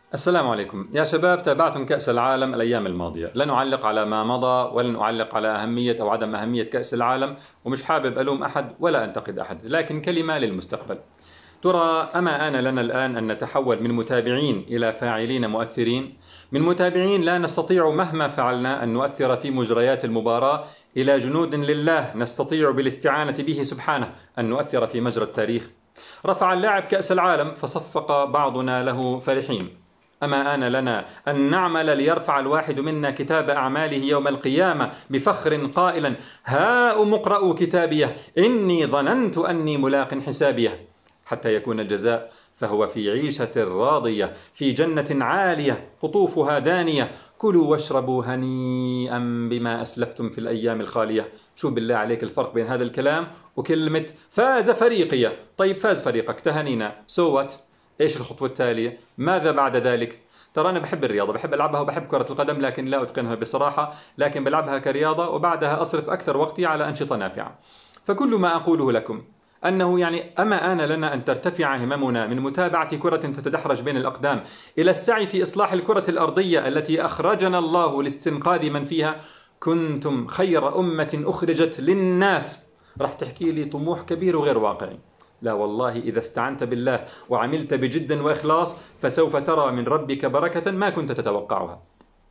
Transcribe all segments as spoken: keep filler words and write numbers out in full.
السلام عليكم يا شباب. تابعتم كأس العالم الأيام الماضية. لن أعلق على ما مضى ولن أعلق على أهمية أو عدم أهمية كأس العالم، ومش حابب ألوم أحد ولا أنتقد أحد، لكن كلمة للمستقبل. ترى أما آن لنا الآن أن نتحول من متابعين إلى فاعلين مؤثرين، من متابعين لا نستطيع مهما فعلنا أن نؤثر في مجريات المباراة إلى جنود لله نستطيع بالاستعانة به سبحانه أن نؤثر في مجرى التاريخ. رفع اللاعب كأس العالم فصفق بعضنا له فرحين. أما آن لنا أن نعمل ليرفع الواحد منا كتاب أعماله يوم القيامة بفخر قائلا: هاؤم اقرءوا كتابيه إني ظننت أني ملاق حسابيه. حتى يكون الجزاء فهو في عيشة راضية في جنة عالية قطوفها دانية، كلوا واشربوا هنيئا بما أسلفتم في الأيام الخالية. شوف بالله عليك الفرق بين هذا الكلام وكلمة فاز فريقي. طيب فاز فريقك، تهانينا، سوت إيش الخطوة التالية؟ ماذا بعد ذلك؟ ترى أنا بحب الرياضة، بحب ألعبها وبحب كرة القدم، لكن لا أتقنها بصراحة، لكن بلعبها كرياضة وبعدها أصرف أكثر وقتي على أنشطة نافعة. فكل ما أقوله لكم أنه يعني أما آن لنا أن ترتفع هممنا من متابعة كرة تتدحرج بين الأقدام إلى السعي في إصلاح الكرة الأرضية التي أخرجنا الله لاستنقاذ من فيها. كنتم خير أمة أخرجت للناس. رح تحكي لي طموح كبير وغير واقعي. لا والله، إذا استعنت بالله وعملت بجد وإخلاص فسوف ترى من ربك بركة ما كنت تتوقعها.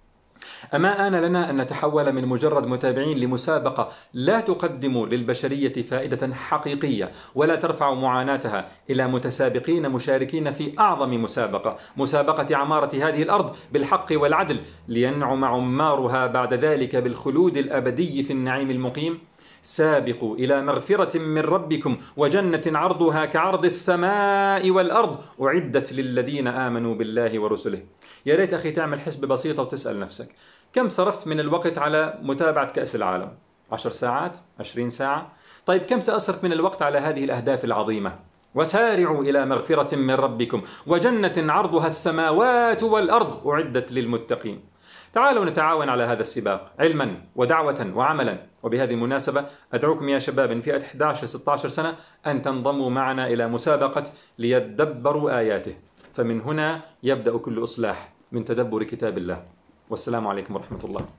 أما آن لنا أن نتحول من مجرد متابعين لمسابقة لا تقدم للبشرية فائدة حقيقية ولا ترفع معاناتها إلى متسابقين مشاركين في أعظم مسابقة، مسابقة عمارة هذه الأرض بالحق والعدل، لينعم عمارها بعد ذلك بالخلود الأبدي في النعيم المقيم. سابقوا إلى مغفرة من ربكم وجنة عرضها كعرض السماء والأرض أعدت للذين آمنوا بالله ورسله. يا ريت أخي تعمل حسبة بسيطة وتسأل نفسك: كم صرفت من الوقت على متابعة كأس العالم؟ عشر ساعات؟ عشرين ساعة؟ طيب كم سأصرف من الوقت على هذه الأهداف العظيمة؟ وسارعوا إلى مغفرة من ربكم وجنة عرضها السماوات والأرض أعدت للمتقين. تعالوا نتعاون على هذا السباق علما ودعوة وعملا. وبهذه المناسبة أدعوكم يا شباب من فئة إحدى عشر ستة عشر سنة أن تنضموا معنا إلى مسابقة ليدبروا آياته، فمن هنا يبدأ كل إصلاح من تدبر كتاب الله. والسلام عليكم ورحمة الله.